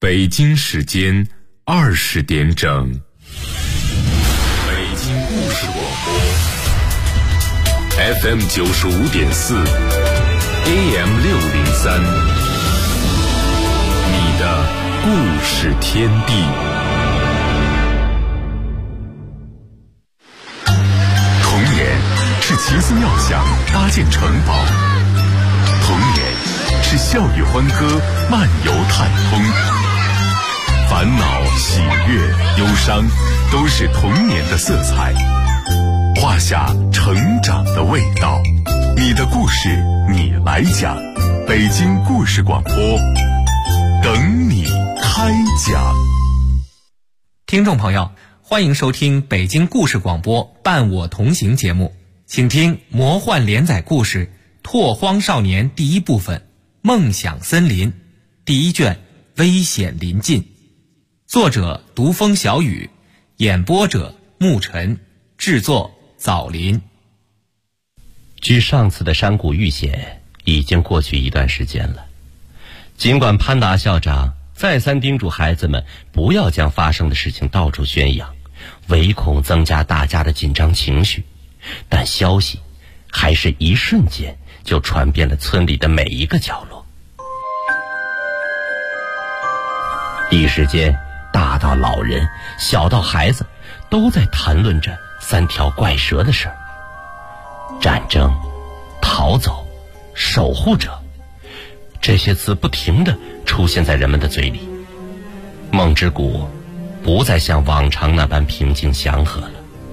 北京时间20点整，北京故事广播 FM 95.4 AM 603，你的故事天地。童年是奇思妙想搭建城堡，童年是笑语欢歌漫游太空，烦恼、喜悦、忧伤，都是童年的色彩，画下成长的味道。你的故事，你来讲。北京故事广播，等你开讲。 听众朋友，欢迎收听北京故事广播伴我同行节目，请听魔幻连载故事《拓荒少年》第一部分《梦想森林》第一卷危险临近。作者独风小雨，演播者沐晨，制作枣林。 距上次的山谷遇险已经过去一段时间了，尽管潘达校长再三叮嘱孩子们不要将发生的事情到处宣扬，唯恐增加大家的紧张情绪，但消息还是一瞬间就传遍了村里的每一个角落。一时间，大到老人，小到孩子，都在谈论着3条怪蛇的事儿。战争、逃走、守护者，这些词不停地出现在人们的嘴里。梦之谷不再像往常那般平静祥和了。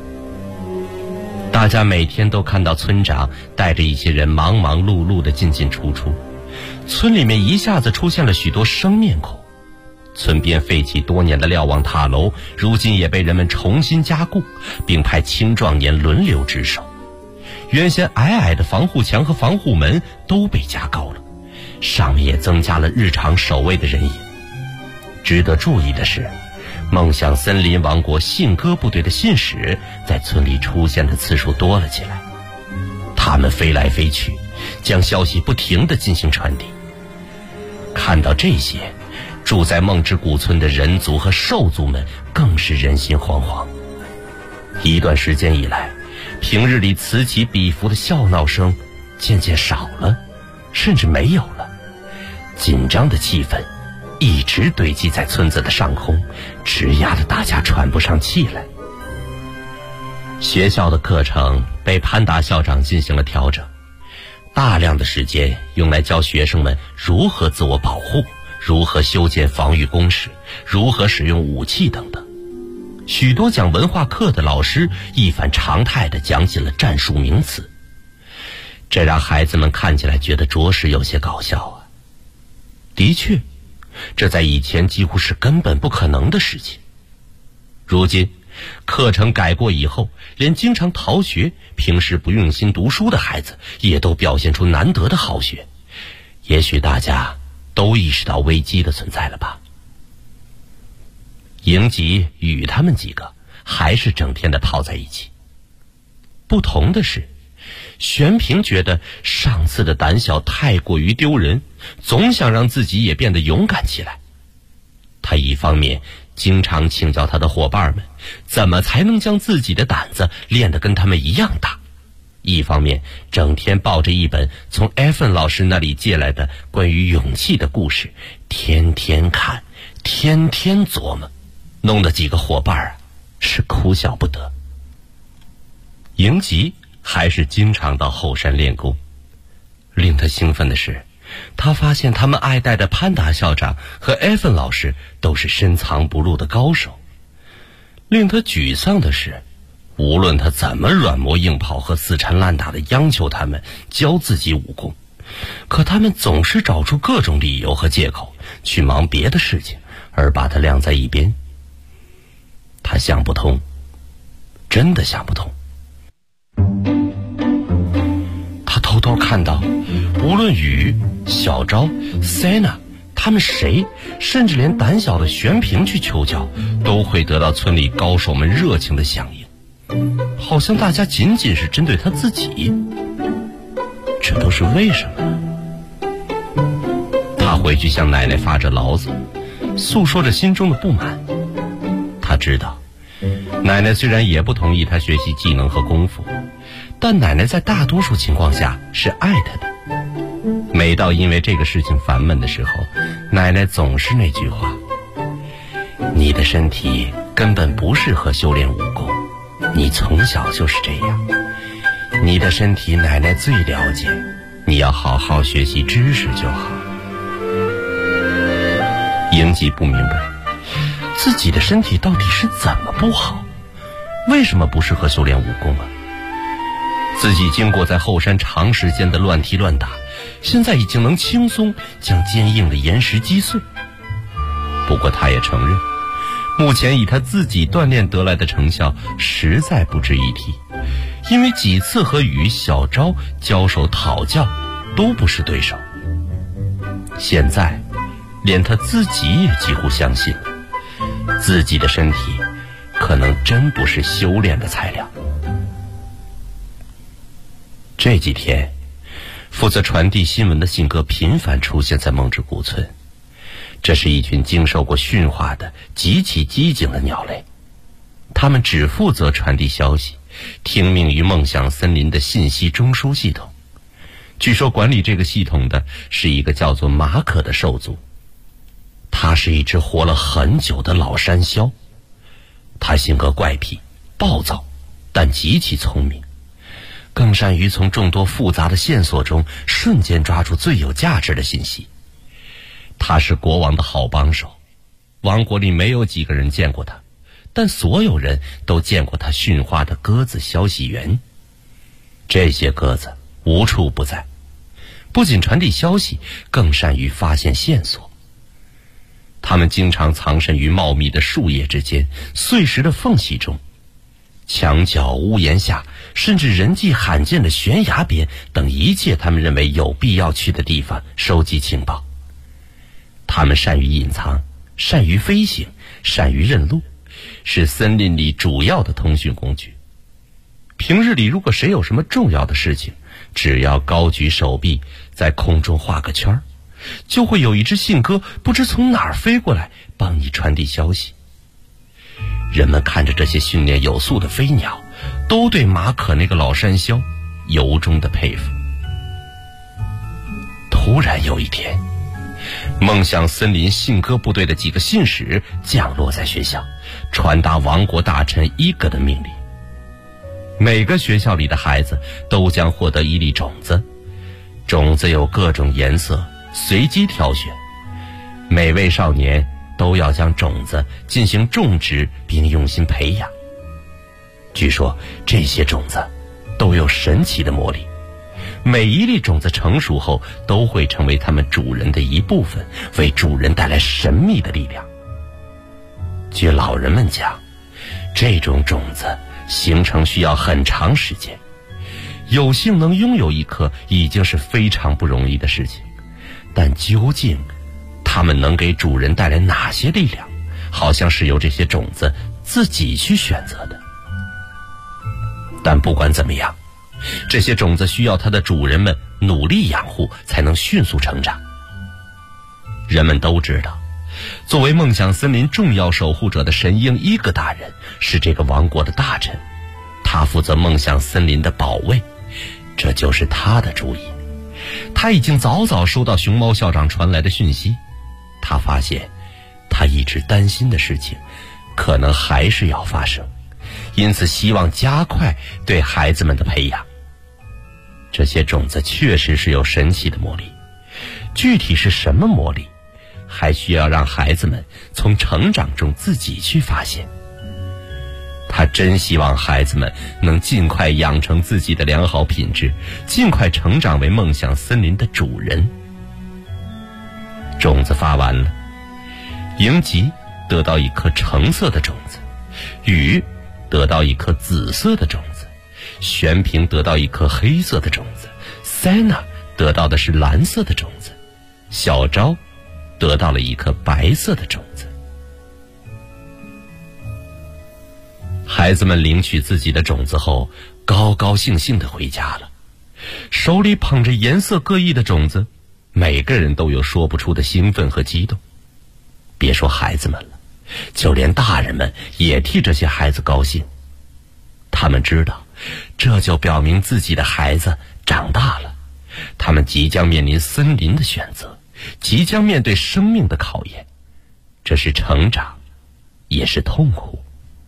大家每天都看到村长带着一些人忙忙碌碌地进进出出，村里面一下子出现了许多生面孔。村边废弃多年的瞭望塔楼，如今也被人们重新加固，并派青壮年轮流值守。原先矮矮的防护墙和防护门都被加高了，上面也增加了日常守卫的人影。值得注意的是，梦想森林王国信鸽部队的信使在村里出现的次数多了起来，他们飞来飞去，将消息不停地进行传递。看到这些，住在梦之谷村的人族和兽族们更是人心惶惶。一段时间以来，平日里此起彼伏的笑闹声渐渐少了，甚至没有了。紧张的气氛一直堆积在村子的上空，直压得大家喘不上气来。学校的课程被潘达校长进行了调整，大量的时间用来教学生们如何自我保护，如何修建防御工事，如何使用武器等等。许多讲文化课的老师一反常态地讲起了战术名词，这让孩子们看起来觉得着实有些搞笑啊。的确，这在以前几乎是根本不可能的事情。如今课程改过以后，连经常逃学、平时不用心读书的孩子也都表现出难得的好学。也许大家都意识到危机的存在了吧。迎吉与他们几个还是整天的泡在一起。不同的是，玄平觉得上次的胆小太过于丢人，总想让自己也变得勇敢起来。他一方面经常请教他的伙伴们怎么才能将自己的胆子练得跟他们一样大，一方面整天抱着一本从艾芬老师那里借来的关于勇气的故事，天天看，天天琢磨，弄得几个伙伴是哭笑不得。迎吉还是经常到后山练功，令他兴奋的是，他发现他们爱戴的潘达校长和艾芬老师都是深藏不露的高手。令他沮丧的是，无论他怎么软磨硬泡和死缠烂打的央求他们教自己武功，可他们总是找出各种理由和借口去忙别的事情，而把他晾在一边。他想不通，真的想不通。他偷偷看到，无论雨、小昭、塞娜，他们谁，甚至连胆小的玄平去求教，都会得到村里高手们热情的响应，好像大家仅仅是针对他自己。这都是为什么呢？他回去向奶奶发着牢骚， 诉说着心中的不满。他知道，奶奶虽然也不同意他学习技能和功夫，但奶奶在大多数情况下是爱他的。每到因为这个事情烦闷的时候，奶奶总是那句话：你的身体根本不适合修炼武功，你从小就是这样，你的身体奶奶最了解，你要好好学习知识就好。英吉不明白自己的身体到底是怎么不好，为什么不适合修炼武功啊？自己经过在后山长时间的乱踢乱打，现在已经能轻松将坚硬的岩石击碎。不过他也承认，目前以他自己锻炼得来的成效实在不值一提，因为几次和与小昭交手讨教都不是对手。现在连他自己也几乎相信了，自己的身体可能真不是修炼的材料。这几天负责传递新闻的信鸽频繁出现在梦之谷村，这是一群经受过驯化的极其机警的鸟类，它们只负责传递消息，听命于梦想森林的信息中枢系统。据说管理这个系统的是一个叫做马可的兽族，它是一只活了很久的老山魈。它性格怪癖暴躁，但极其聪明，更善于从众多复杂的线索中瞬间抓住最有价值的信息。他是国王的好帮手，王国里没有几个人见过他，但所有人都见过他驯化的鸽子消息源。这些鸽子无处不在，不仅传递消息，更善于发现线索。它们经常藏身于茂密的树叶之间、碎石的缝隙中，墙角、屋檐下，甚至人迹罕见的悬崖边等一切他们认为有必要去的地方收集情报。他们善于隐藏，善于飞行，善于认路，是森林里主要的通讯工具。平日里如果谁有什么重要的事情，只要高举手臂在空中画个圈，就会有一只信鸽不知从哪儿飞过来帮你传递消息。人们看着这些训练有素的飞鸟，都对马可那个老山魈由衷的佩服。突然有一天，梦想森林信鸽部队的几个信使降落在学校，传达王国大臣伊格的命令。每个学校里的孩子都将获得一粒种子，种子有各种颜色，随机挑选。每位少年都要将种子进行种植并用心培养。据说这些种子都有神奇的魔力，每一粒种子成熟后都会成为他们主人的一部分，为主人带来神秘的力量。据老人们讲，这种种子形成需要很长时间，有幸能拥有一颗已经是非常不容易的事情，但究竟它们能给主人带来哪些力量，好像是由这些种子自己去选择的。但不管怎么样，这些种子需要它的主人们努力养护，才能迅速成长。人们都知道，作为梦想森林重要守护者的神鹰伊格大人是这个王国的大臣，他负责梦想森林的保卫，这就是他的主意。他已经早早收到熊猫校长传来的讯息，他发现他一直担心的事情可能还是要发生，因此希望加快对孩子们的培养。这些种子确实是有神奇的魔力，具体是什么魔力，还需要让孩子们从成长中自己去发现。他真希望孩子们能尽快养成自己的良好品质，尽快成长为梦想森林的主人。种子发完了，迎吉得到一颗橙色的种子，雨得到一颗紫色的种子，玄平得到一颗黑色的种子，塞娜得到的是蓝色的种子，小昭得到了一颗白色的种子。孩子们领取自己的种子后，高高兴兴地回家了，手里捧着颜色各异的种子，每个人都有说不出的兴奋和激动。 别说孩子们了，就连大人们也替这些孩子高兴。他们知道，这就表明自己的孩子长大了，他们即将面临森林的选择，即将面对生命的考验。这是成长，也是痛苦。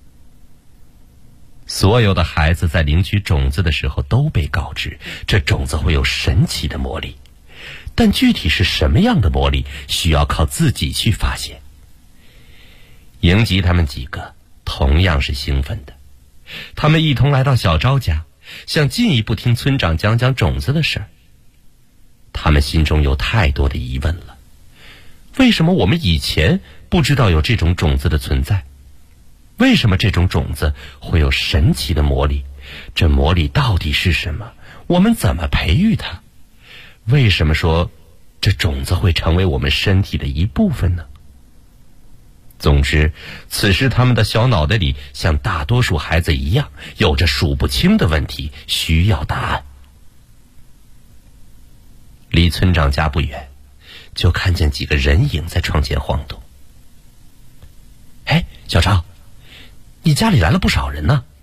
所有的孩子在领取种子的时候都被告知，这种子会有神奇的魔力，但具体是什么样的魔力，需要靠自己去发现。迎吉他们几个同样是兴奋的，他们一同来到小昭家，想进一步听村长讲讲种子的事儿。他们心中有太多的疑问了，为什么我们以前不知道有这种种子的存在？为什么这种种子会有神奇的魔力？这魔力到底是什么？我们怎么培育它？为什么说这种子会成为我们身体的一部分呢？总之，此时他们的小脑袋里像大多数孩子一样，有着数不清的问题，需要答案。离村长家不远，就看见几个人影在窗前晃动。哎，小昭，你家里来了不少人呢。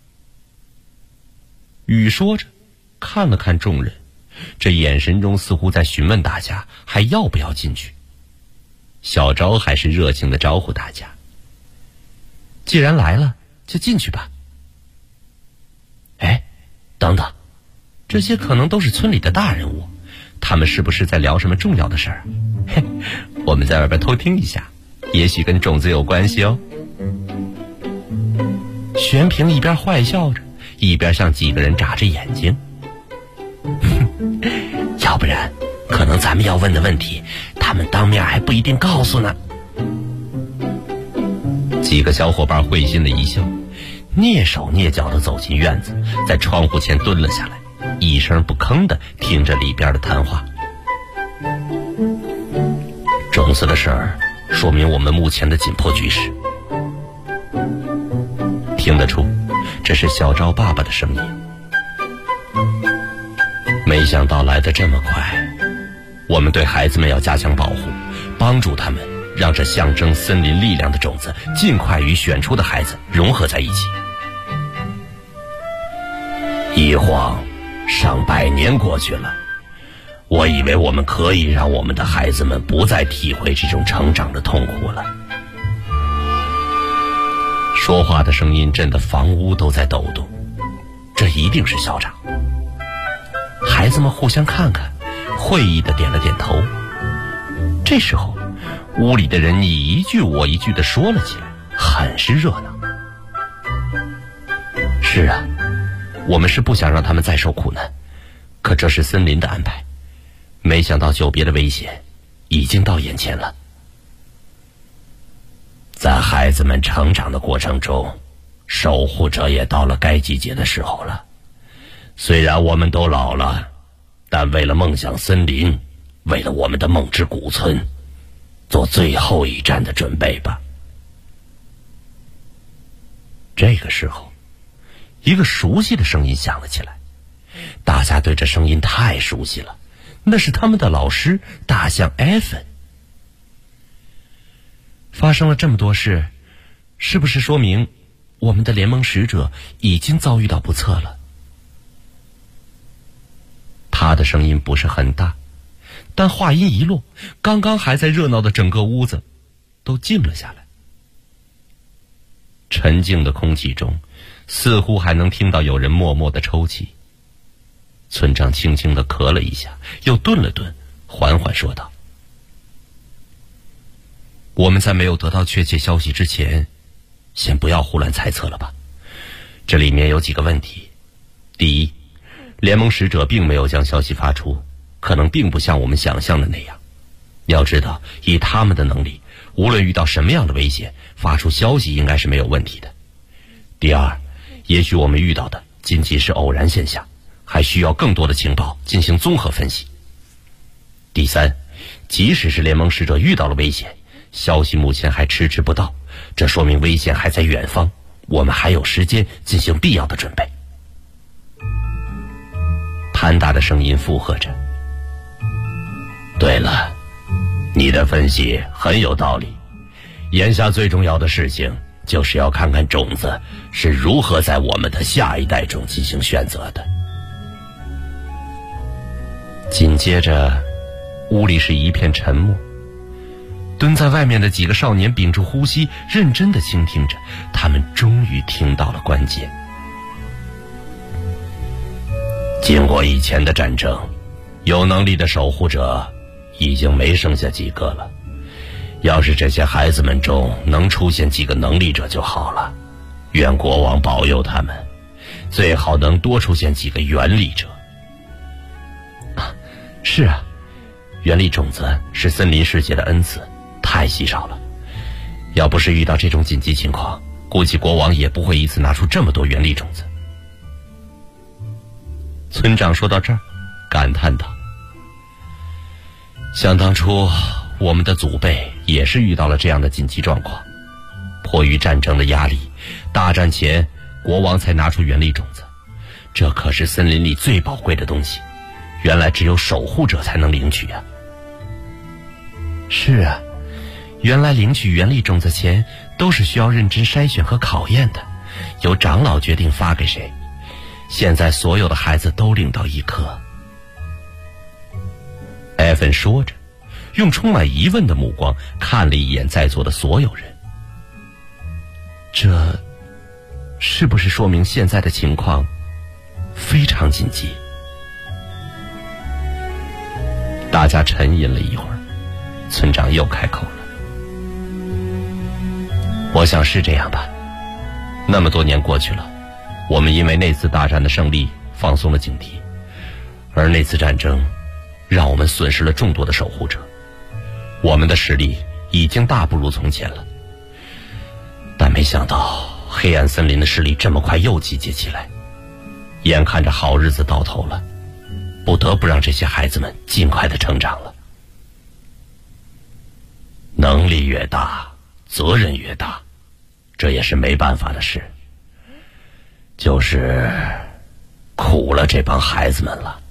雨说着，看了看众人，这眼神中似乎在询问大家还要不要进去。小昭还是热情地招呼大家，既然来了，就进去吧。哎，等等，这些可能都是村里的大人物，他们是不是在聊什么重要的事儿？嘿，我们在外边偷听一下，也许跟种子有关系哦。玄平一边坏笑着，一边向几个人眨着眼睛。要不然可能咱们要问的问题，他们当面还不一定告诉呢。几个小伙伴会心的一笑，蹑手蹑脚地走进院子，在窗户前蹲了下来，一声不吭地听着里边的谈话。种子的事儿说明我们目前的紧迫局势。听得出，这是小昭爸爸的声音。没想到来得这么快，我们对孩子们要加强保护，帮助他们，让这象征森林力量的种子尽快与选出的孩子融合在一起。一晃上百年过去了，我以为我们可以让我们的孩子们不再体会这种成长的痛苦了。说话的声音震得房屋都在抖动，这一定是校长。孩子们互相看看，会意地点了点头。这时候，屋里的人你一句我一句地说了起来，很是热闹。是啊，我们是不想让他们再受苦难，可这是森林的安排。没想到久别的危险已经到眼前了。在孩子们成长的过程中，守护者也到了该集结的时候了。虽然我们都老了，但为了梦想森林，为了我们的梦之古村，做最后一战的准备吧。这个时候，一个熟悉的声音响了起来，大家对这声音太熟悉了，那是他们的老师大象艾芬。发生了这么多事，是不是说明我们的联盟使者已经遭遇到不测了？他的声音不是很大，但话音一落，刚刚还在热闹的整个屋子都静了下来。沉静的空气中，似乎还能听到有人默默的抽泣。村长轻轻地咳了一下，又顿了顿，缓缓说道：我们在没有得到确切消息之前，先不要胡乱猜测了吧。这里面有几个问题。第一，联盟使者并没有将消息发出，可能并不像我们想象的那样。要知道，以他们的能力，无论遇到什么样的危险，发出消息应该是没有问题的。第二，也许我们遇到的仅仅是偶然现象，还需要更多的情报进行综合分析。第三，即使是联盟使者遇到了危险，消息目前还迟迟不到，这说明危险还在远方，我们还有时间进行必要的准备。潘达的声音附和着：对了，你的分析很有道理， 眼下最重要的事情就是要看看种子是如何在我们的下一代中进行选择的。紧接着，屋里是一片沉默。蹲在外面的几个少年屏住呼吸，认真地倾听着。他们终于听到了关键。经过以前的战争，有能力的守护者已经没剩下几个了。要是这些孩子们中能出现几个能力者就好了，愿国王保佑他们，最好能多出现几个原力者。是啊，原力种子是森林世界的恩赐，太稀少了。要不是遇到这种紧急情况，估计国王也不会一次拿出这么多原力种子。村长说到这儿，感叹道：想当初我们的祖辈也是遇到了这样的紧急状况，迫于战争的压力，大战前国王才拿出原力种子，这可是森林里最宝贵的东西，原来只有守护者才能领取啊。是啊，原来领取原力种子前都是需要认真筛选和考验的，由长老决定发给谁。现在所有的孩子都领到一颗。艾芬说着，用充满疑问的目光看了一眼在座的所有人。这是不是说明现在的情况非常紧急？大家沉吟了一会儿，村长又开口了：我想是这样吧。那么多年过去了，我们因为那次大战的胜利放松了警惕，而那次战争让我们损失了众多的守护者，我们的实力已经大不如从前了。但没想到黑暗森林的势力这么快又集结起来，眼看着好日子到头了，不得不让这些孩子们尽快的成长了。能力越大，责任越大，这也是没办法的事，就是苦了这帮孩子们了。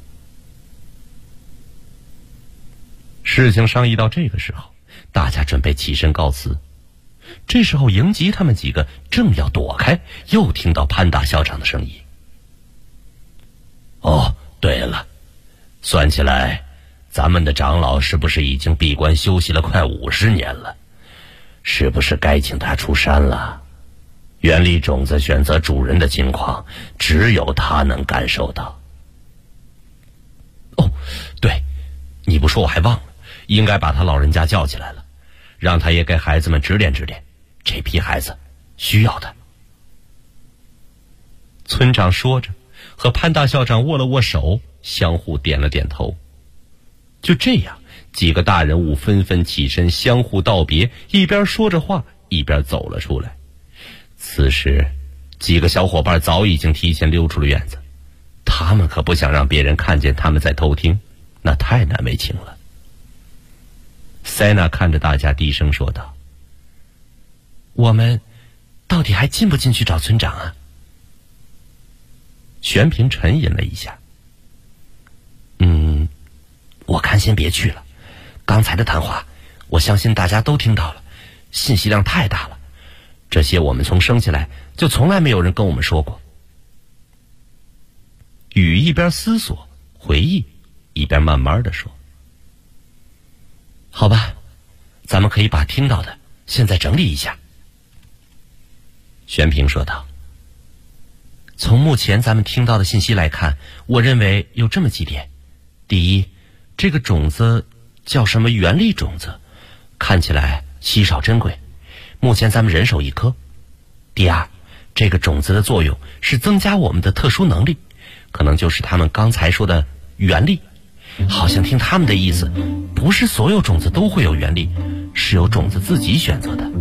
事情商议到这个时候，大家准备起身告辞。这时候迎吉他们几个正要躲开，又听到潘大校长的声音：哦，对了，算起来咱们的长老是不是已经闭关休息了快50年了？是不是该请他出山了？原力种子选择主人的情况，只有他能感受到。哦，对，你不说我还忘了，应该把他老人家叫起来了，让他也给孩子们指点指点，这批孩子需要的。村长说着，和潘大校长握了握手，相互点了点头。就这样，几个大人物纷纷起身相互道别，一边说着话一边走了出来。此时几个小伙伴早已经提前溜出了院子，他们可不想让别人看见他们在偷听，那太难为情了。塞娜看着大家低声说道：我们到底还进不进去找村长啊？玄平沉吟了一下：我看先别去了，刚才的谈话我相信大家都听到了，信息量太大了，这些我们从生下来就从来没有人跟我们说过。雨一边思索回忆，一边慢慢地说：好吧，咱们可以把听到的现在整理一下。玄平说道：从目前咱们听到的信息来看，我认为有这么几点。第一，这个种子叫什么原力种子，看起来稀少珍贵，目前咱们人手一颗。第二，这个种子的作用是增加我们的特殊能力，可能就是他们刚才说的原力。好像听他们的意思，不是所有种子都会有原力，是由种子自己选择的。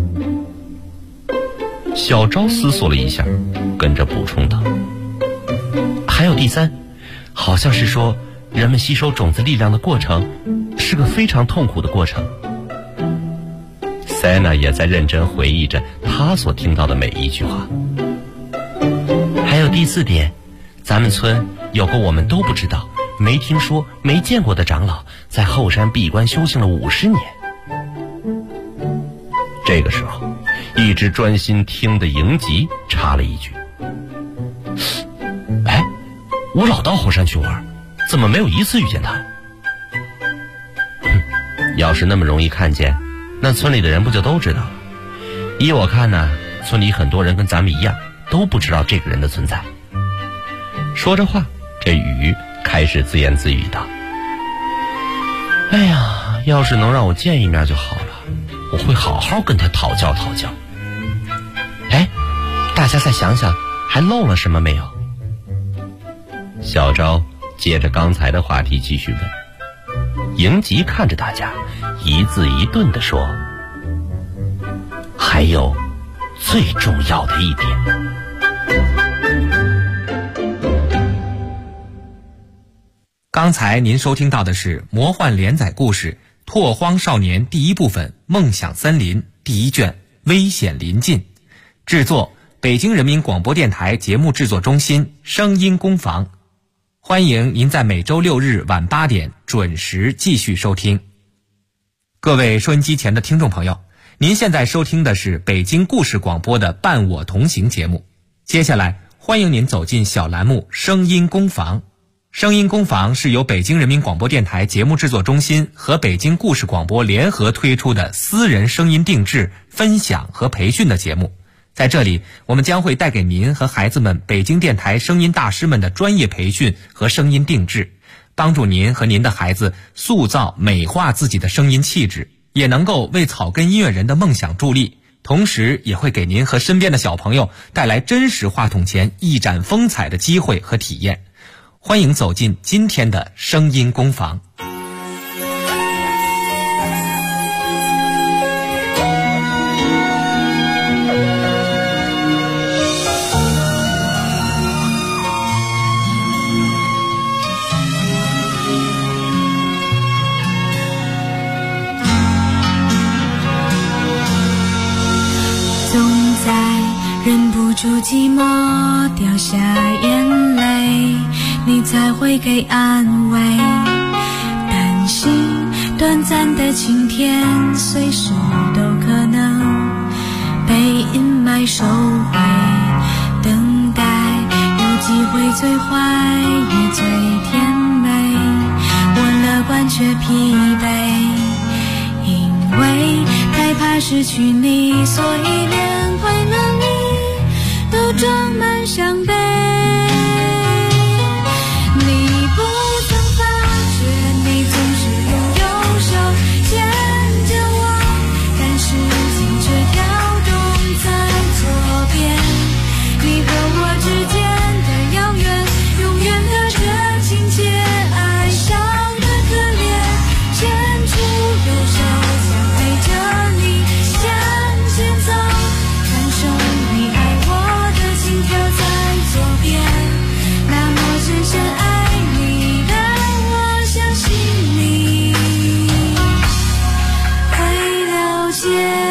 小昭思索了一下，跟着补充道：还有第三，好像是说人们吸收种子力量的过程是个非常痛苦的过程。塞娜也在认真回忆着她所听到的每一句话。还有第四点，咱们村有个我们都不知道、没听说、没见过的长老，在后山闭关修行了50年。 这个时候，一直专心听的迎吉插了一句：“哎，我老到后山去玩，怎么没有一次遇见他？”要是那么容易看见，那村里的人不就都知道了？依我看呢，村里很多人跟咱们一样，都不知道这个人的存在。说着话，这雨开始自言自语道：“哎呀，要是能让我见一面就好了，我会好好跟他讨教讨教。”哎，大家再想想，还漏了什么没有？小昭接着刚才的话题继续问。迎吉看着大家，一字一顿地说：“还有最重要的一点。” 刚才您收听到的是魔幻连载故事《拓荒少年》第一部分《梦想森林》第一卷《危险临近》，制作北京人民广播电台节目制作中心声音工坊。欢迎您在每周六日晚8点准时继续收听。各位收音机前的听众朋友，您现在收听的是北京故事广播的伴我同行节目。接下来欢迎您走进小栏目声音工坊。声音工坊是由北京人民广播电台节目制作中心和北京故事广播联合推出的私人声音定制、分享和培训的节目。在这里，我们将会带给您和孩子们北京电台声音大师们的专业培训和声音定制，帮助您和您的孩子塑造美化自己的声音气质，也能够为草根音乐人的梦想助力，同时也会给您和身边的小朋友带来真实话筒前一展风采的机会和体验。欢迎走进今天的声音工坊。 忍不住寂寞掉下眼泪，你才会给安慰。担心短暂的晴天随时都可能被阴霾收回，等待有机会最坏也最甜美，我乐观却疲惫，因为太怕失去你，所以连快乐里都装满伤悲。你不曾发觉，你总是用右手牵着我，但是心却跳动在左边。你和我之间的遥远，永远隔着情节，爱伤的可怜，牵出右手想陪着你向前走，感受你爱我心跳在左边，那么深深爱你，让我相信你会了解。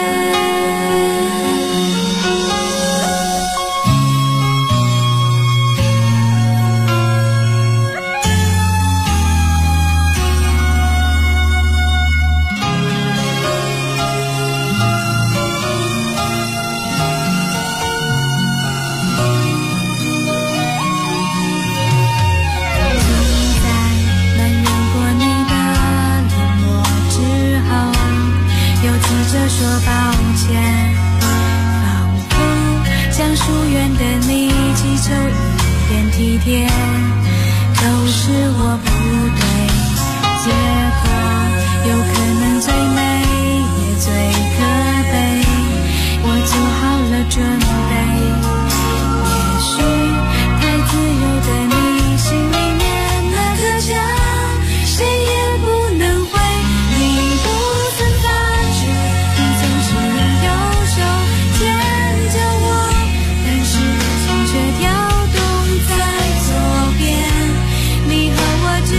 说抱歉，仿佛向疏远的你祈求一点体贴，都是我不对，结果有可能最美也最可悲，我做好了准备，也许太自由的你心里面那个家谁也不能回，你不曾发觉总是用右手牵着我，但是心却跳动在左边。你和我之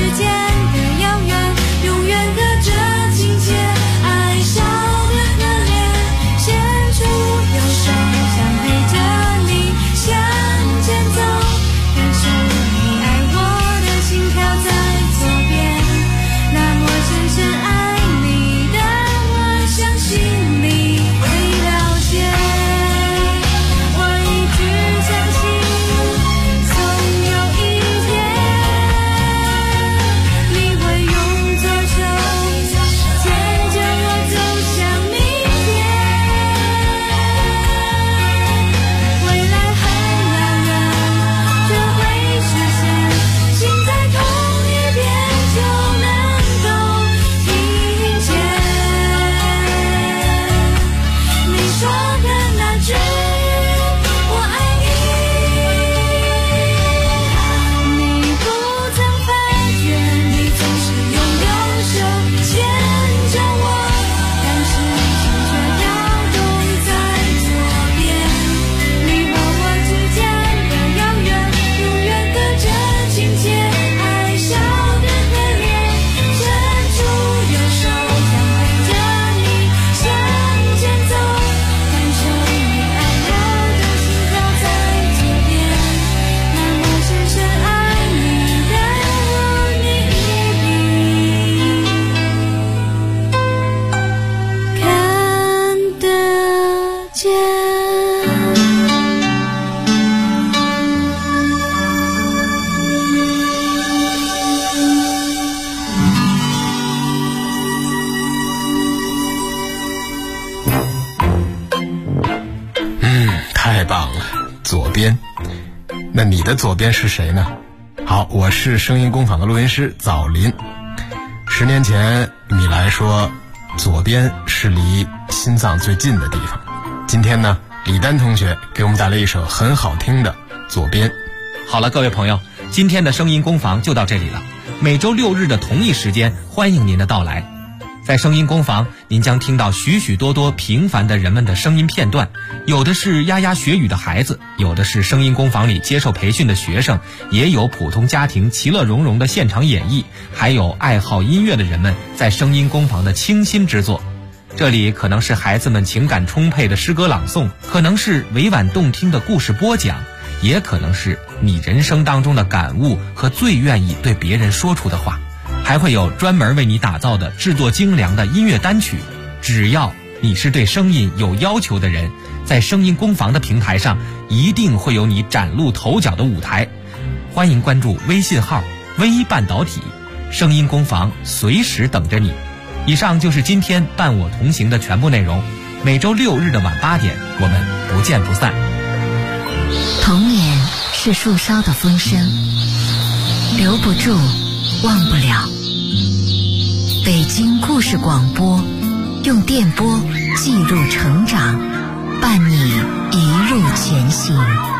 边。那你的左边是谁呢？好，我是声音工坊的录音师枣林。10年前米莱说左边是离心脏最近的地方。今天呢，李丹同学给我们带来一首很好听的左边。 好了，各位朋友，今天的声音工坊就到这里了。每周6日的同一时间，欢迎您的到来。在声音工坊，您将听到许许多多平凡的人们的声音片段，有的是牙牙学语的孩子，有的是声音工坊里接受培训的学生，也有普通家庭其乐融融的现场演绎，还有爱好音乐的人们在声音工坊的倾心之作。这里可能是孩子们情感充沛的诗歌朗诵，可能是委婉动听的故事播讲，也可能是你人生当中的感悟和最愿意对别人说出的话，还会有专门为你打造的制作精良的音乐单曲。只要你是对声音有要求的人，在声音工坊的平台上一定会有你崭露头角的舞台。欢迎关注微信号微半导体，声音工坊随时等着你。以上就是今天伴我同行的全部内容，每周6日的晚8点，我们不见不散。 童年是树梢的风声，留不住，忘不了。北京故事广播，用电波记录成长，伴你一路前行。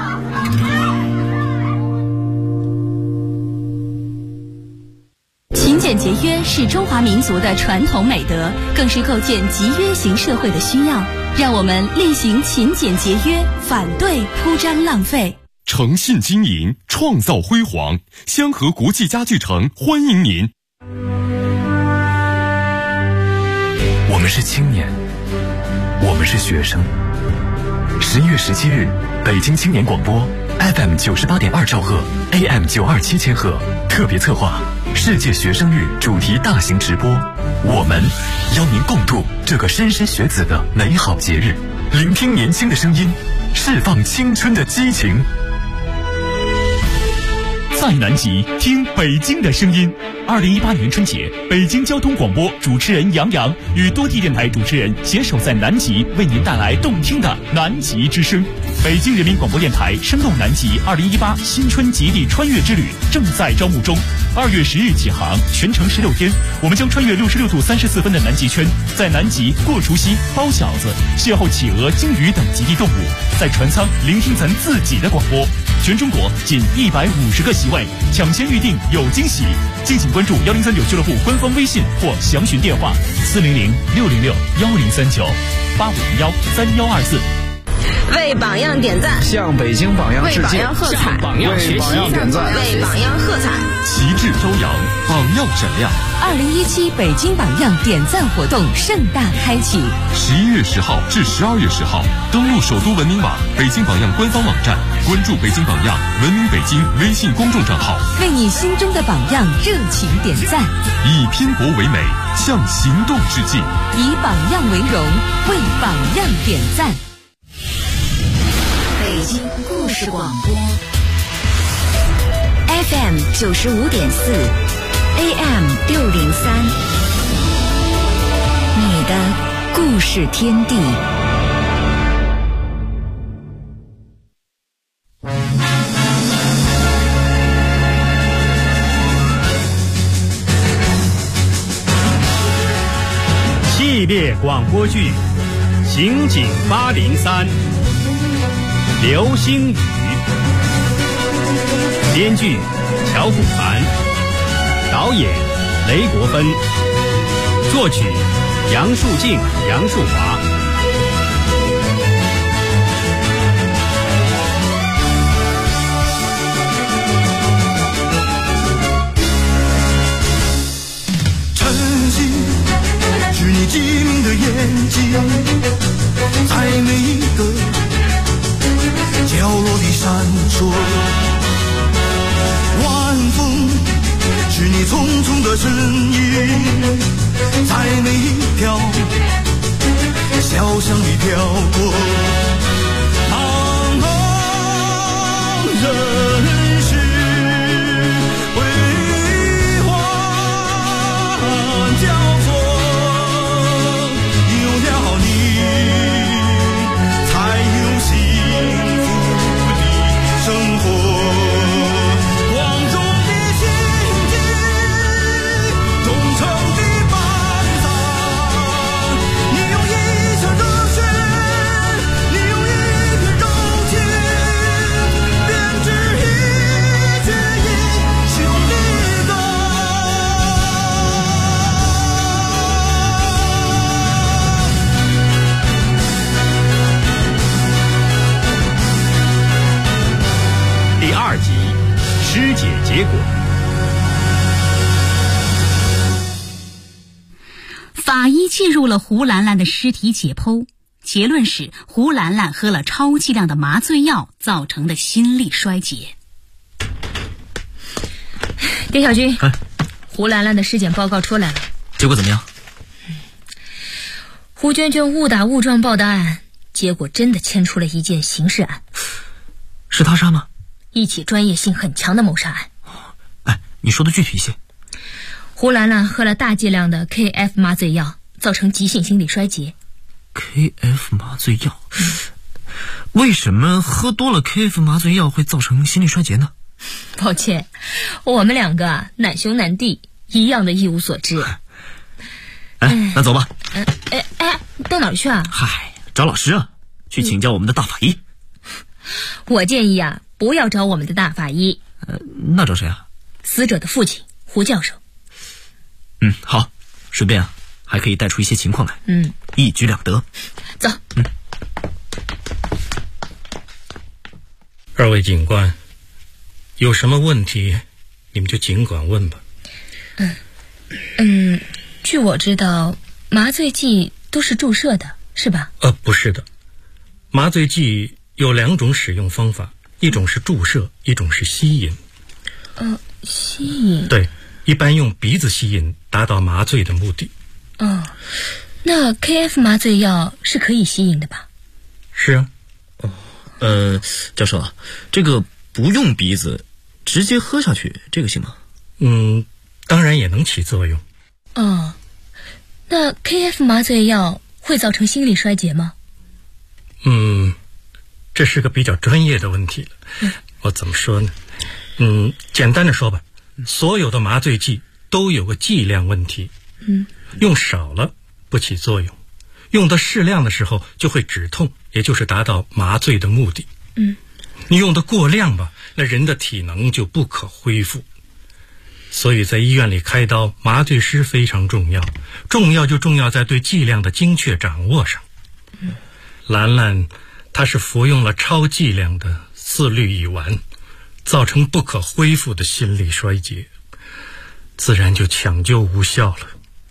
勤俭节约是中华民族的传统美德，更是构建集约型社会的需要。让我们厉行勤俭节约，反对铺张浪费。 诚信经营，创造辉煌。香河国际家具城欢迎您。 我们是青年，我们是学生。11月17日，北京青年广播 FM 98.2兆赫 AM 927千赫特别策划世界学生日主题大型直播，我们邀您共度这个莘莘学子的美好节日，聆听年轻的声音，释放青春的激情。 在南极听北京的声音。2018年春节，北京交通广播主持人杨洋与多地电台主持人携手在南极，为您带来动听的南极之声。北京人民广播电台声动南极2018新春极地穿越之旅正在招募中，2月10日起航，全程16天，我们将穿越66度34分的南极圈，在南极过除夕、包饺子，邂逅企鹅、鲸鱼等极地动物，在船舱聆听咱自己的广播。全中国仅150个席位，抢先预定有惊喜。敬请关注1039俱乐部官方微信或详询电话400-606-1039，8501-3124。 为榜样点赞， 向北京榜样致敬， 为榜样喝彩， 为榜样点赞， 为榜样喝彩。 旗帜飘扬，榜样闪亮。 2017北京榜样点赞活动盛大开启 ，11月10号至12月10号，登录首都文明网、北京榜样官方网站，关注北京榜样、文明北京微信公众账号， 为你心中的榜样热情点赞， 以拼搏为美，向行动致敬， 以榜样为荣，为榜样点赞。 北京故事广播 FM 95.4 AM 603，你的故事天地。 系列广播剧《刑警803》，流星雨，编剧乔古凡，导演雷国芬，作曲杨树静、杨树华。 晨曦是你机灵的眼睛，在每一个角落里闪烁。晚风是你匆匆的身影，在每一条小巷里飘过。茫茫人世辉煌交错，有了你才有幸福的结果。 法医介入了胡兰兰的尸体解剖，结论是胡兰兰喝了超剂量的麻醉药造成的心力衰竭。 丁小军，胡兰兰的尸检报告出来了， 结果怎么样？ 胡娟娟误打误撞报的案，结果真的牵出了一件刑事案。 是他杀吗？ 一起专业性很强的谋杀案。 哎，你说的具体一些。 胡兰兰喝了大剂量的 KF 麻醉药，造成急性心力衰竭。 KF 麻醉药？为什么喝多了 KF 麻醉药会造成心力衰竭呢？ 抱歉，我们两个难兄难弟，一样的一无所知。 哎，那走吧。 到哪儿去啊？ 嗨，找老师啊，去请教我们的大法医。 我建议啊，不要找我们的大法医。 那找谁啊？ 死者的父亲胡教授。 好，顺便啊，还可以带出一些情况来。一举两得。 走。 二位警官，有什么问题你们就尽管问吧。 据我知道，麻醉剂都是注射的，是吧？ 不是的，麻醉剂有两种使用方法，一种是注射，一种是吸引。 吸引？ 对，一般用鼻子吸引，达到麻醉的目的。 那 KF 麻醉药是可以吸引的吧？ 是啊。 教授啊，这个不用鼻子，直接喝下去，这个行吗？ 当然也能起作用。 那 KF 麻醉药会造成心力衰竭吗？ 这是个比较专业的问题了。我怎么说呢？简单的说吧，所有的麻醉剂都有个剂量问题。用少了不起作用，用的适量的时候就会止痛，也就是达到麻醉的目的。你用的过量吧，那人的体能就不可恢复。所以在医院里开刀，麻醉师非常重要，重要就重要在对剂量的精确掌握上。兰兰她是服用了超剂量的4氯乙烷，造成不可恢复的心力衰竭，自然就抢救无效了。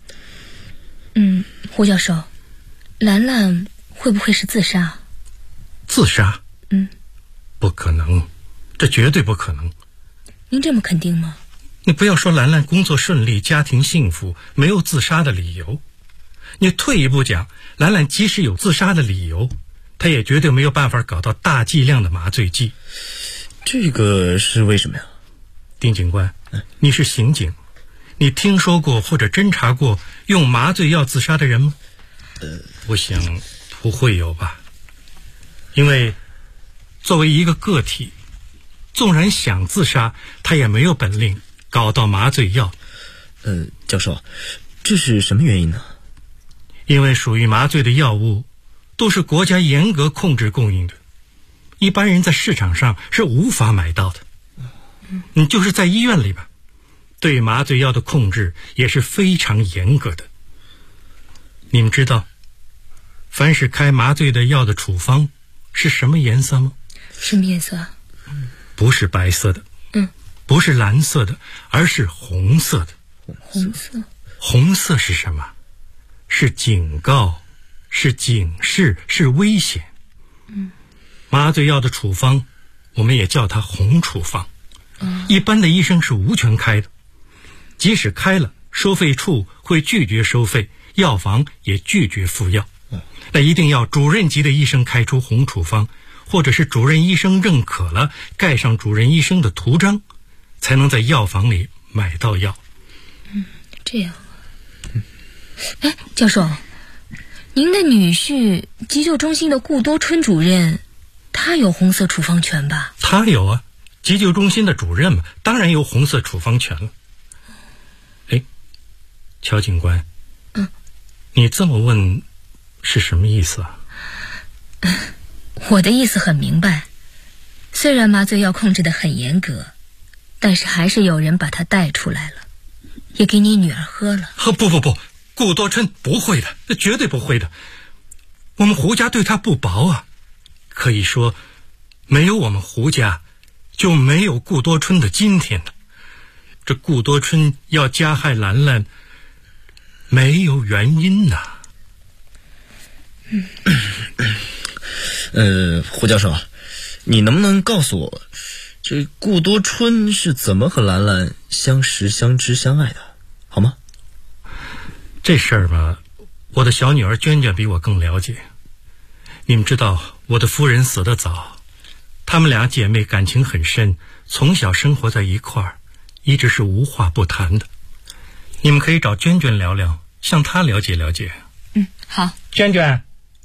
胡教授，兰兰会不会是自杀？ 自杀？不可能，这绝对不可能。 您这么肯定吗？ 你不要说兰兰工作顺利，家庭幸福，没有自杀的理由。你退一步讲，兰兰即使有自杀的理由，她也绝对没有办法搞到大剂量的麻醉剂。 这个是为什么呀？ 丁警官，你是刑警，你听说过或者侦查过用麻醉药自杀的人吗？我想不会有吧。因为作为一个个体，纵然想自杀，他也没有本领搞到麻醉药。 教授，这是什么原因呢？ 因为属于麻醉的药物都是国家严格控制供应的，一般人在市场上是无法买到的。你就是在医院里吧，对麻醉药的控制也是非常严格的。你们知道凡是开麻醉的药的处方是什么颜色吗？ 什么颜色？ 不是白色的，不是蓝色的，而是红色的。 红色？ 红色是什么？是警告，是警示，是危险。麻醉药的处方我们也叫它红处方。一般的医生是无权开的，即使开了，收费处会拒绝收费，药房也拒绝付药。那一定要主任级的医生开出红处方，或者是主任医生认可了，盖上主任医生的图章，才能在药房里买到药。 这样啊。教授，您的女婿急救中心的顾多春主任，他有红色处方权吧？ 他有啊，急救中心的主任嘛，当然有红色处方权了。乔警官，你这么问是什么意思啊？ 我的意思很明白，虽然麻醉药控制得很严格，但是还是有人把它带出来了，也给你女儿喝了。 不，顾多春不会的，绝对不会的。我们胡家对他不薄啊，可以说没有我们胡家就没有顾多春的今天的。 这顾多春要加害兰兰，没有原因呐。 胡教授，你能不能告诉我，这顾多春是怎么和兰兰相识、相知、相爱的，好吗？ 这事儿吧，我的小女儿娟娟比我更了解。你们知道，我的夫人死得早，她们俩姐妹感情很深，从小生活在一块儿，一直是无话不谈的。你们可以找娟娟聊聊，向她了解了解。 好。 娟娟，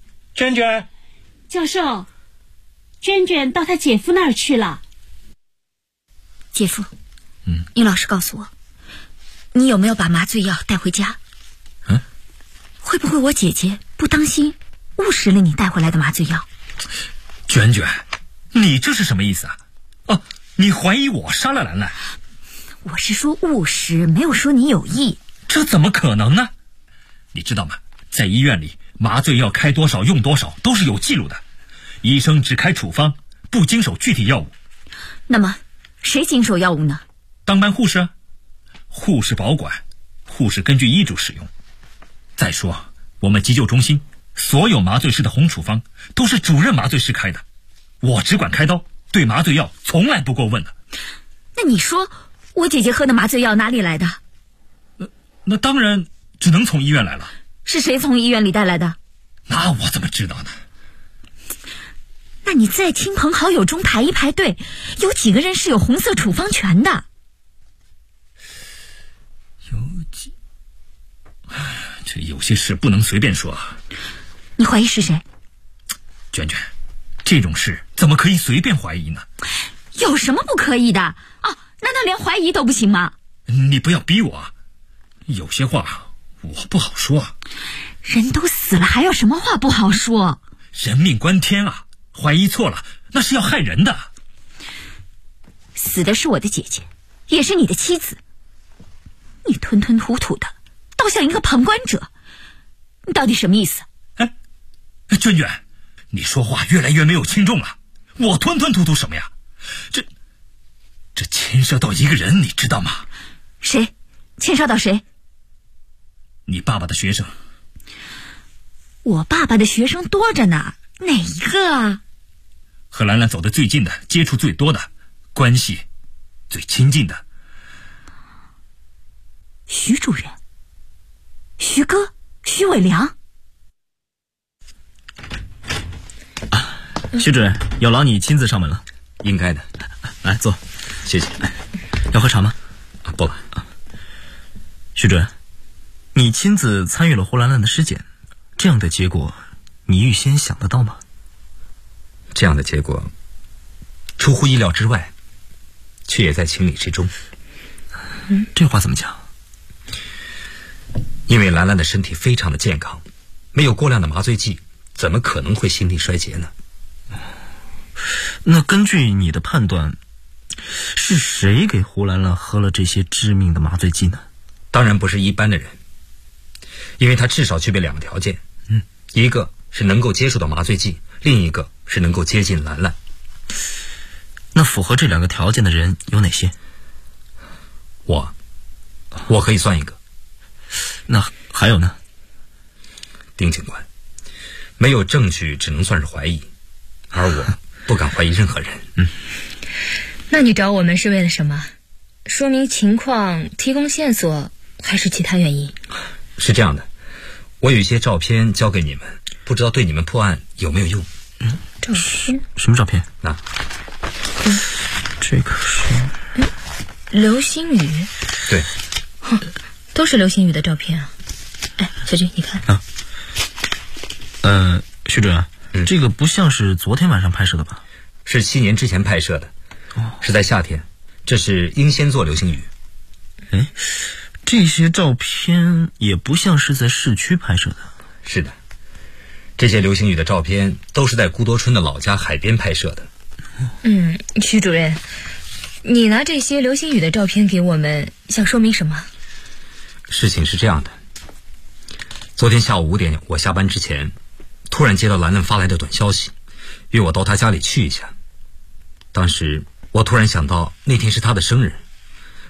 教授，娟娟到她姐夫那儿去了。 姐夫，你老实告诉我，你有没有把麻醉药带回家？会不会我姐姐不当心误食了你带回来的麻醉药？ 娟娟，你这是什么意思啊？哦，你怀疑我杀了兰兰？ 我是说误食，没有说你有意。 这怎么可能呢？你知道吗？在医院里，麻醉药开多少用多少都是有记录的，医生只开处方，不经手具体药物。 那么谁经手药物呢？ 当班护士啊，护士保管，护士根据医嘱使用。再说我们急救中心所有麻醉师的红处方都是主任麻醉师开的，我只管开刀，对麻醉药从来不过问的。 那你说我姐姐喝的麻醉药哪里来的？ 那当然只能从医院来了。 是谁从医院里带来的？ 那我怎么知道呢？ 那你在亲朋好友中排一排队，有几个人是有红色处方权的？ 这有些事不能随便说。 你怀疑是谁？ 娟娟，这种事怎么可以随便怀疑呢？ 有什么不可以的啊？难道连怀疑都不行吗？ 你不要逼我，有些话我不好说。 人都死了，还有什么话不好说？ 人命关天啊，怀疑错了那是要害人的。 死的是我的姐姐，也是你的妻子，你吞吞吐吐的，倒像一个旁观者，你到底什么意思？ 娟娟，你说话越来越没有轻重了。我吞吞吐吐什么呀？这牵涉到一个人，你知道吗？ 谁？牵涉到谁？ 你爸爸的学生。 我爸爸的学生多着呢，哪一个啊？ 和兰兰走得最近的，接触最多的，关系最亲近的。 徐主任，徐哥，徐伟良。 徐主任，有劳你亲自上门了。 应该的。 来坐， 谢谢。 要喝茶吗？ 不了。 徐主任，你亲自参与了胡兰兰的尸检，这样的结果你预先想得到吗？ 这样的结果出乎意料之外，却也在情理之中。 这话怎么讲？ 因为兰兰的身体非常的健康，没有过量的麻醉剂，怎么可能会心力衰竭呢？ 那根据你的判断，是谁给胡兰兰喝了这些致命的麻醉剂呢？ 当然不是一般的人，因为他至少具备两个条件，一个是能够接触到麻醉剂，另一个是能够接近兰兰。 那符合这两个条件的人有哪些？ 我可以算一个。 那还有呢？ 丁警官，没有证据只能算是怀疑，而我不敢怀疑任何人。 那你找我们是为了什么？说明情况，提供线索，还是其他原因？ 是这样的，我有一些照片交给你们，不知道对你们破案有没有用。 照片？ 什么照片？这个是流星雨。 对， 都是流星雨的照片啊。哎，小军你看徐主任，这个不像是昨天晚上拍摄的吧？ 是7年之前拍摄的，是在夏天，这是英仙座流星雨。 这些照片也不像是在市区拍摄的。 是的，这些流星雨的照片都是在顾多春的老家海边拍摄的。 徐主任，你拿这些流星雨的照片给我们，想说明什么？ 事情是这样的，昨天下午5点，我下班之前突然接到兰兰发来的短消息，约我到她家里去一下。当时我突然想到那天是她的生日，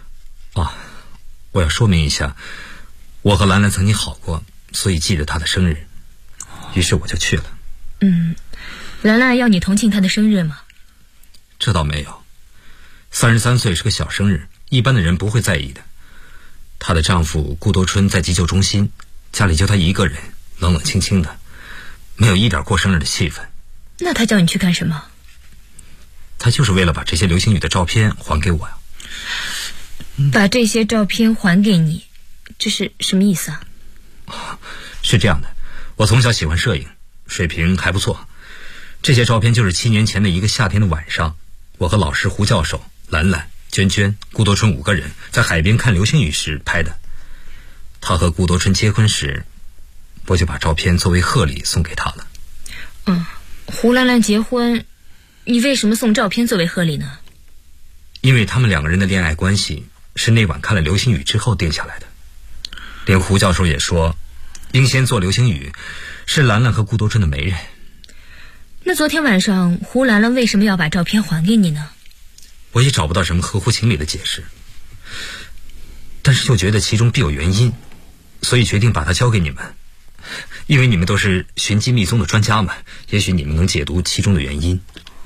我要说明一下，我和兰兰曾经好过，所以记着她的生日，于是我就去了。 兰兰要你同庆她的生日吗？ 这倒没有，33岁是个小生日，一般的人不会在意的。她的丈夫顾多春在急救中心，家里就她一个人，冷冷清清的，没有一点过生日的气氛。 那她叫你去干什么？ 她就是为了把这些流星雨的照片还给我呀。 把这些照片还给你，这是什么意思啊？ 是这样的，我从小喜欢摄影，水平还不错。这些照片就是7年前的一个夏天的晚上，我和老师胡教授、兰兰、娟娟、顾多春5个人在海边看流星雨时拍的。他和顾多春结婚时，我就把照片作为贺礼送给他了。 胡兰兰结婚，你为什么送照片作为贺礼呢？ 因为他们2个人的恋爱关系是那晚看了流星雨之后定下来的。连胡教授也说，英仙座流星雨是兰兰和顾多春的媒人。 那昨天晚上胡兰兰为什么要把照片还给你呢？ 我也找不到什么合乎情理的解释，但是又觉得其中必有原因，所以决定把它交给你们。因为你们都是寻机密宗的专家们，也许你们能解读其中的原因。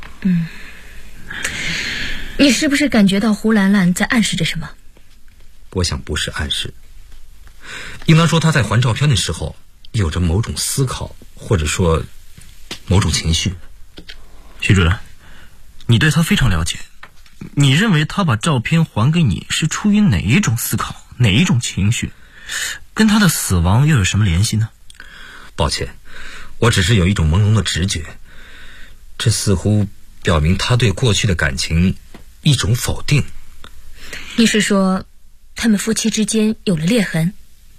你是不是感觉到胡兰兰在暗示着什么？ 我想不是暗示，应当说她在还照片的时候有着某种思考，或者说某种情绪。 徐主任，你对她非常了解，你认为她把照片还给你是出于哪一种思考，哪一种情绪？跟她的死亡又有什么联系呢？ 抱歉，我只是有一种朦胧的直觉，这似乎表明她对过去的感情一种否定。 你是说他们夫妻之间有了裂痕？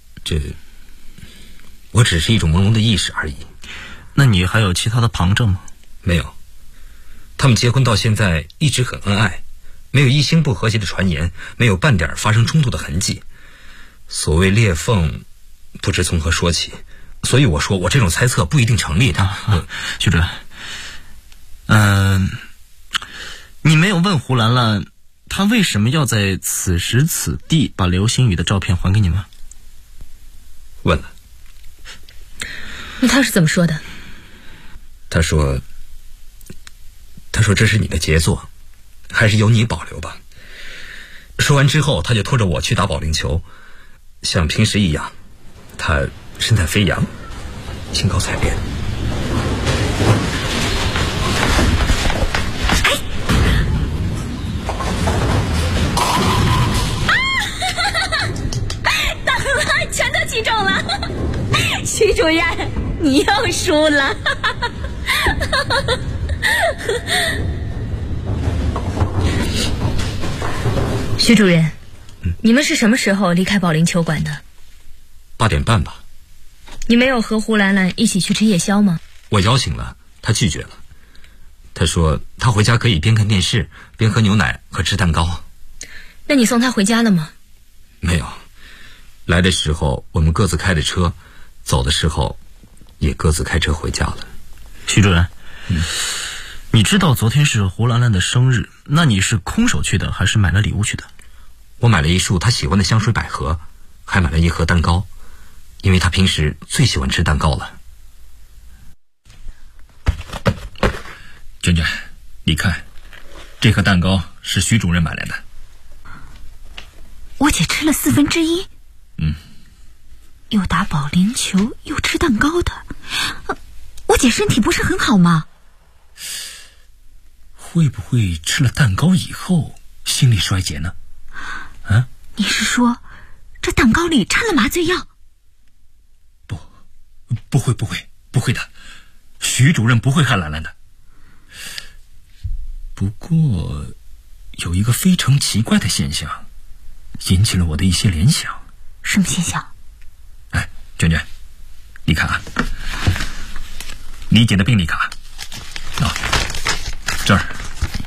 我只是一种朦胧的意识而已。 那你还有其他的旁证吗？ 没有，他们结婚到现在一直很恩爱，没有一星不和谐的传言，没有半点发生冲突的痕迹。所谓裂缝，不知从何说起，所以我说我这种猜测不一定成立的。 徐主任，你没有问胡兰兰她为什么要在此时此地把流星雨的照片还给你吗？ 问了。 那她是怎么说的？ 她说这是你的杰作，还是由你保留吧。说完之后，她就拖着我去打保龄球，像平时一样，她身材飞扬，兴高采烈。 全都击中了，徐主任，你又输了。徐主任，你们是什么时候离开保龄球馆的 ？8点半吧。 你没有和胡兰兰一起去吃夜宵吗？ 我邀请了，她拒绝了。她说她回家可以边看电视边喝牛奶和吃蛋糕。 那你送她回家了吗？ 没有，来的时候我们各自开的车，走的时候也各自开车回家了。 徐主任，你知道昨天是胡兰兰的生日，那你是空手去的还是买了礼物去的？ 我买了一束她喜欢的香水百合，还买了一盒蛋糕，因为她平时最喜欢吃蛋糕了。 娟娟，你看，这盒蛋糕是徐主任买来的。 我姐吃了1/4。又打保龄球又吃蛋糕的，我姐身体不是很好吗？ 会不会吃了蛋糕以后心力衰竭呢？ 你是说这蛋糕里掺了麻醉药？ 不会的，徐主任不会害兰兰的。不过有一个非常奇怪的现象，引起了我的一些联想。 什么现象？ 娟娟，你看啊，李姐的病历卡，这儿。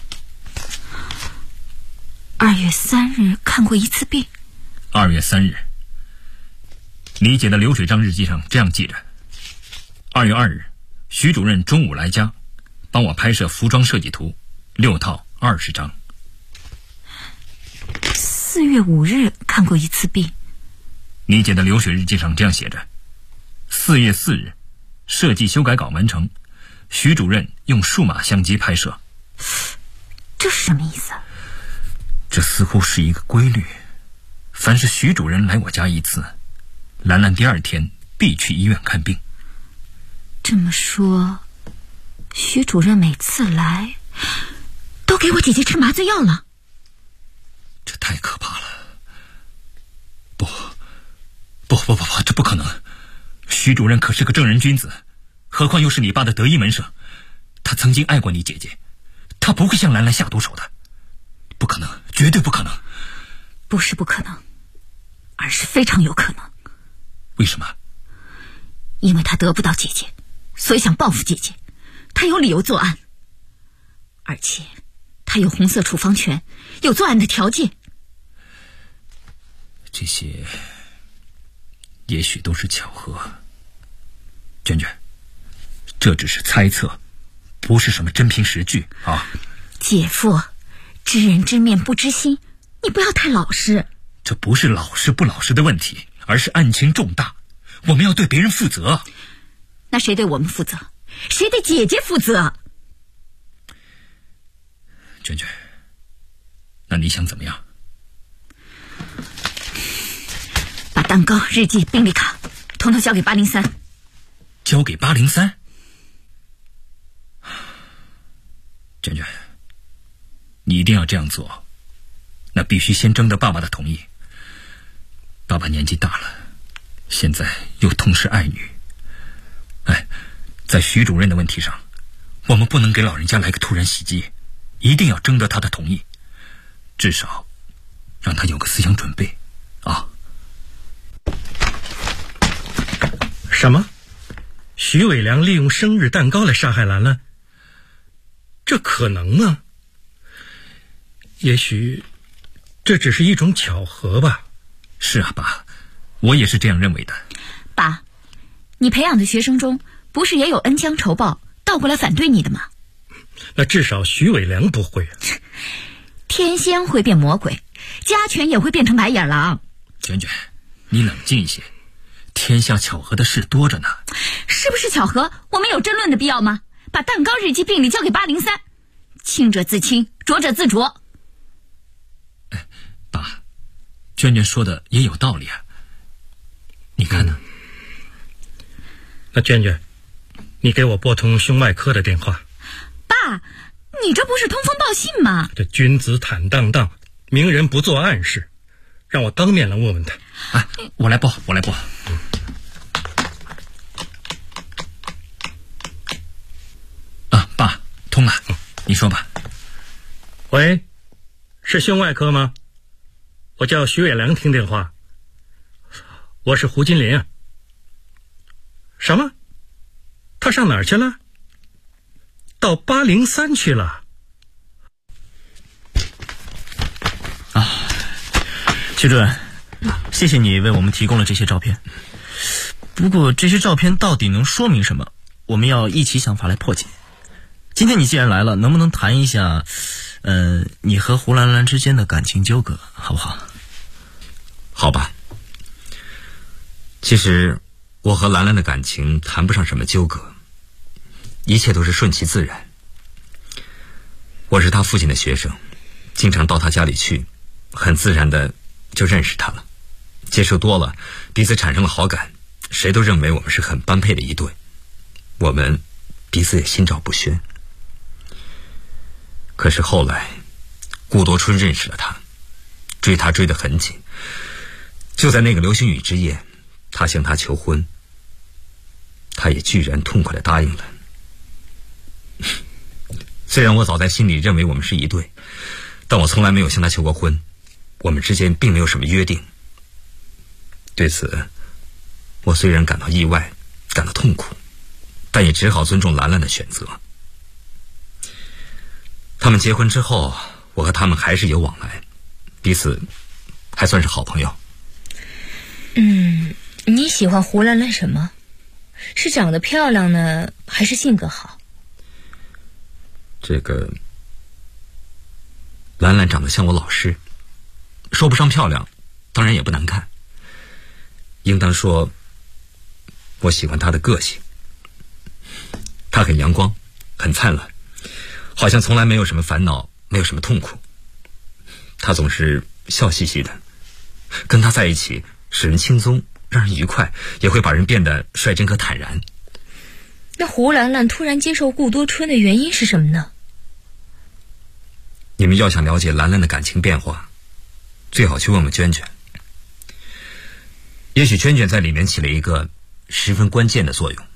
2月3日看过1次病。 2月3日，李姐的流水账日记上这样记着：2月2日，徐主任中午来家，帮我拍摄服装设计图，6套20张。 4 4月5日看过一次病。 你姐的流水日记上这样写着：4月4日，设计修改稿完成，徐主任用数码相机拍摄。 这是什么意思？ 这似乎是一个规律，凡是徐主任来我家一次，兰兰第2天必去医院看病。 这么说，徐主任每次来都给我姐姐吃麻醉药了？ 这太可怕了！不，这不可能。徐主任可是个正人君子，何况又是你爸的得意门生，他曾经爱过你姐姐，他不会向兰兰下毒手的。不可能，绝对不可能。 不是不可能，而是非常有可能。 为什么？ 因为他得不到姐姐，所以想报复姐姐，他有理由作案，而且他有红色处方权，有作案的条件。 这些也许都是巧合。娟娟，这只是猜测，不是什么真凭实据啊。 姐夫，知人知面不知心，你不要太老实。 这不是老实不老实的问题，而是案情重大，我们要对别人负责。 那谁对我们负责？谁对姐姐负责？ 娟娟，那你想怎么样？ 把蛋糕、日记、病历卡统统交给803。 交给803？娟娟，你一定要这样做，那必须先征得爸爸的同意。爸爸年纪大了，现在又同时爱女。在徐主任的问题上，我们不能给老人家来个突然袭击，一定要征得他的同意，至少让他有个思想准备啊。 什么？徐伟良利用生日蛋糕来杀害兰兰？这可能吗？也许这只是一种巧合吧。 是啊，爸，我也是这样认为的。 爸，你培养的学生中不是也有恩将仇报倒过来反对你的吗？ 那至少徐伟良不会啊。 天仙会变魔鬼，家权也会变成白眼狼。 娟娟，你冷静一些，天下巧合的事多着呢。 是不是巧合，我们有争论的必要吗？把蛋糕、日记、病历交给803，清者自清，浊者自浊。 爸，娟娟说的也有道理啊，你看呢？ 那娟娟，你给我拨通胸外科的电话。 爸，你这不是通风报信吗？ 这君子坦荡荡，明人不做暗事，让我当面来问问他。 我来拨。爸，通了，你说吧。 喂，是胸外科吗？我叫徐伟良，听电话。我是胡金林。什么？他上哪儿去了？到803去了。 徐主任，谢谢你为我们提供了这些照片。不过这些照片到底能说明什么？我们要一起想法来破解。今天你既然来了，能不能谈一下你和胡兰兰之间的感情纠葛，好不好？ 好吧。其实我和兰兰的感情谈不上什么纠葛，一切都是顺其自然。我是他父亲的学生，经常到他家里去，很自然的就认识他了。接触多了，彼此产生了好感，谁都认为我们是很般配的一对，我们彼此也心照不宣。可是后来顾多春认识了他，追他追得很紧，就在那个流星雨之夜，他向他求婚，他也居然痛快地答应了。虽然我早在心里认为我们是一对，但我从来没有向他求过婚，我们之间并没有什么约定。对此我虽然感到意外，感到痛苦，但也只好尊重兰兰的选择。他们结婚之后，我和他们还是有往来，彼此还算是好朋友。 你喜欢胡兰兰什么？是长得漂亮呢，还是性格好？ 这个兰兰长得像我老师， 说不上漂亮，当然也不难看。应当说，我喜欢她的个性。她很阳光，很灿烂，好像从来没有什么烦恼，没有什么痛苦。她总是笑嘻嘻的，跟她在一起使人轻松，让人愉快，也会把人变得率真和坦然。 那胡兰兰突然接受顾多春的原因是什么呢？ 你们要想了解兰兰的感情变化，最好去问问娟娟。也许娟娟在里面起了一个十分关键的作用。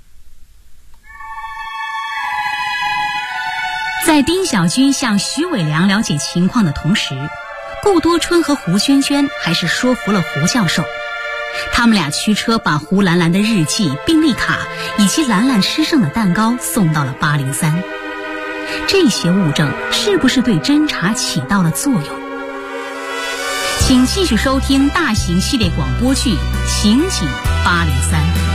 在丁小军向徐伟良了解情况的同时，顾多春和胡娟娟还是说服了胡教授。他们俩驱车把胡兰兰的日记、病历卡以及兰兰吃剩的蛋糕送到了803。这些物证是不是对侦查起到了作用？请继续收听大型系列广播剧《刑警803》。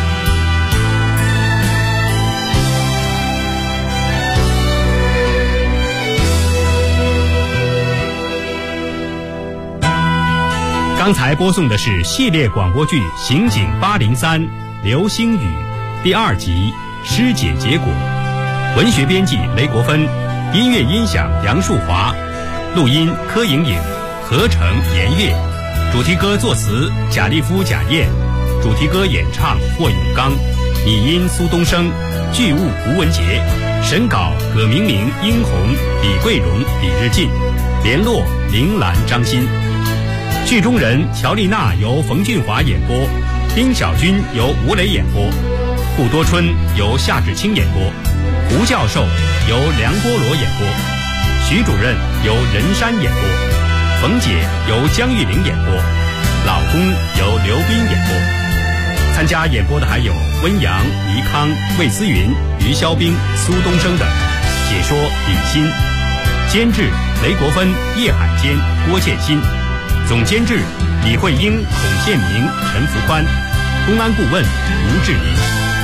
刚才播送的是系列广播剧《刑警803》流星雨第2集尸检结果，文学编辑雷国芬，音乐音响杨树华，录音柯莹莹，合成严月，主题歌作词贾立夫、贾燕，主题歌演唱霍永刚，拟音苏东升，剧务吴文杰，审稿葛明明、殷红、李桂荣、李日进，联络铃兰、张欣。剧中人乔丽娜由冯俊华演播，丁小军由吴磊演播，顾多春由夏志清演播，胡教授由梁波罗演播，徐主任由任山演播，冯姐由江玉玲演播，老公由刘斌演播。参加演播的还有温阳、倪康、魏思云、于肖冰、苏东升等。解说李欣，监制雷国芬、叶海坚、郭建新，总监制李慧英、孔宪明、陈福宽，公安顾问吴志林。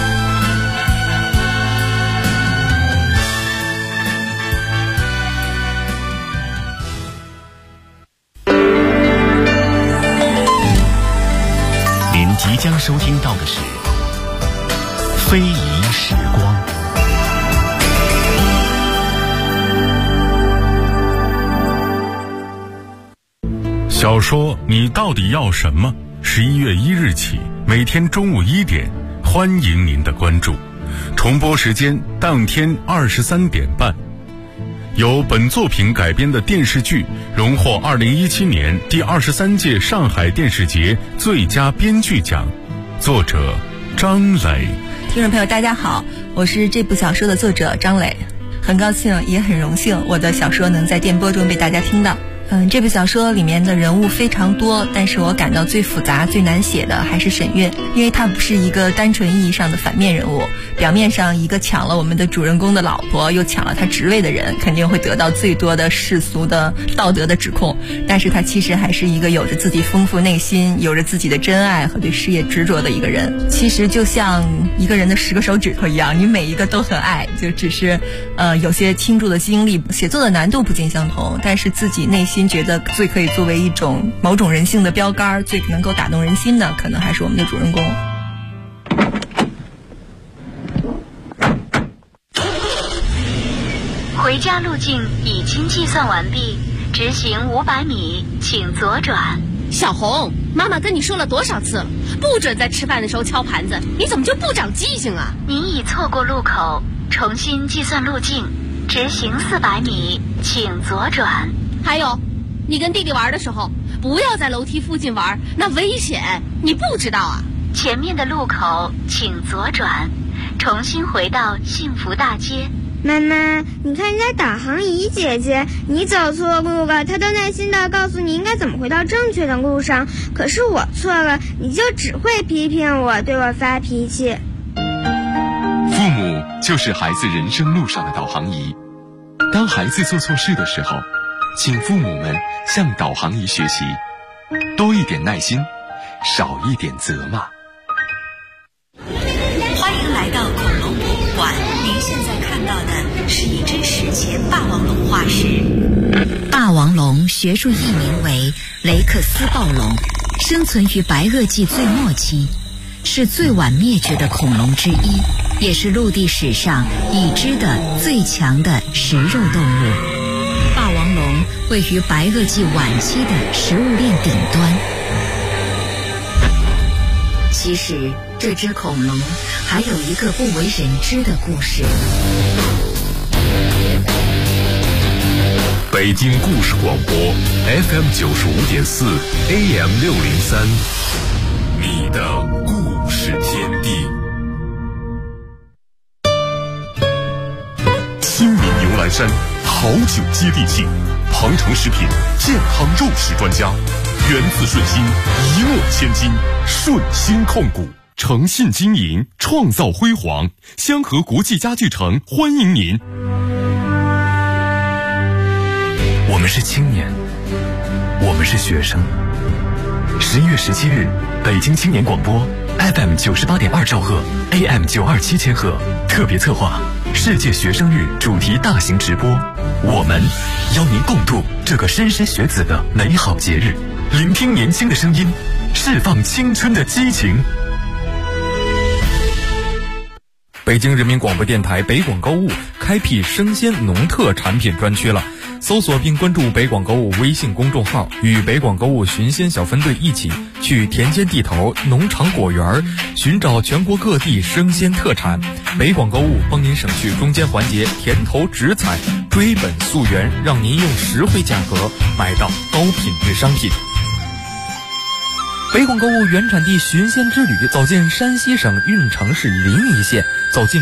您即将收听到的是《非遗时光》。小说《你到底要什么》11月1日起，每天中午1点，欢迎您的关注。重播时间当天23点半。由本作品改编的电视剧荣获2017年第23届上海电视节最佳编剧奖，作者张磊。 听众朋友大家好，我是这部小说的作者张磊，很高兴也很荣幸我的小说能在电波中被大家听到。这部小说里面的人物非常多，但是我感到最复杂最难写的还是沈月，因为她不是一个单纯意义上的反面人物，表面上一个抢了我们的主人公的老婆又抢了他职位的人，肯定会得到最多的世俗的道德的指控，但是他其实还是一个有着自己丰富内心，有着自己的真爱和对事业执着的一个人。其实就像一个人的10个手指头一样，你每一个都很爱，就只是有些倾注的精力，写作的难度不尽相同，但是自己内心觉得最可以作为一种某种人性的标杆，最能够打动人心的，可能还是我们的主人公。 回家路径已经计算完毕，直行500米，请左转。 小红，妈妈跟你说了多少次了，不准在吃饭的时候敲盘子，你怎么就不长记性啊？ 您已错过路口，重新计算路径，直行400米，请左转。 还有，你跟弟弟玩的时候，不要在楼梯附近玩，那危险，你不知道啊？ 前面的路口请左转，重新回到幸福大街。 妈妈，你看人家导航仪姐姐，你走错路了，她都耐心地告诉你应该怎么回到正确的路上，可是我错了，你就只会批评我，对我发脾气。 父母就是孩子人生路上的导航仪，当孩子做错事的时候，请父母们向导航仪学习，多一点耐心，少一点责骂。 欢迎来到恐龙博物馆，您现在看到的是一只史前霸王龙化石。霸王龙学术译名为雷克斯暴龙，生存于白垩纪最末期，是最晚灭绝的恐龙之一，也是陆地史上已知的最强的食肉动物。霸王龙位于白垩纪晚期的食物链顶端。其实这只恐龙还有一个不为人知的故事。 北京故事广播 FM 95.4 AM 603，你的故事天地。新民牛栏山好酒接地气，庞城食品健康肉食专家，源自顺心，一诺千金，顺心控股，诚信经营，创造辉煌。香河国际家具城欢迎您。 我们是青年，我们是学生。11月17日，北京青年广播 FM 98.2兆赫 AM 927千赫特别策划世界学生日主题大型直播，我们邀您共度这个莘莘学子的美好节日，聆听年轻的声音，释放青春的激情。 北京人民广播电台北广购物开辟生鲜农特产品专区了，搜索并关注北广购物微信公众号，与北广购物寻鲜小分队一起去田间地头、农场果园寻找全国各地生鲜特产。北广购物帮您省去中间环节甜头直采，追本溯源，让您用实惠价格买到高品质商品。北广购物原产地寻鲜之旅，走进山西省运城市临沂县，走进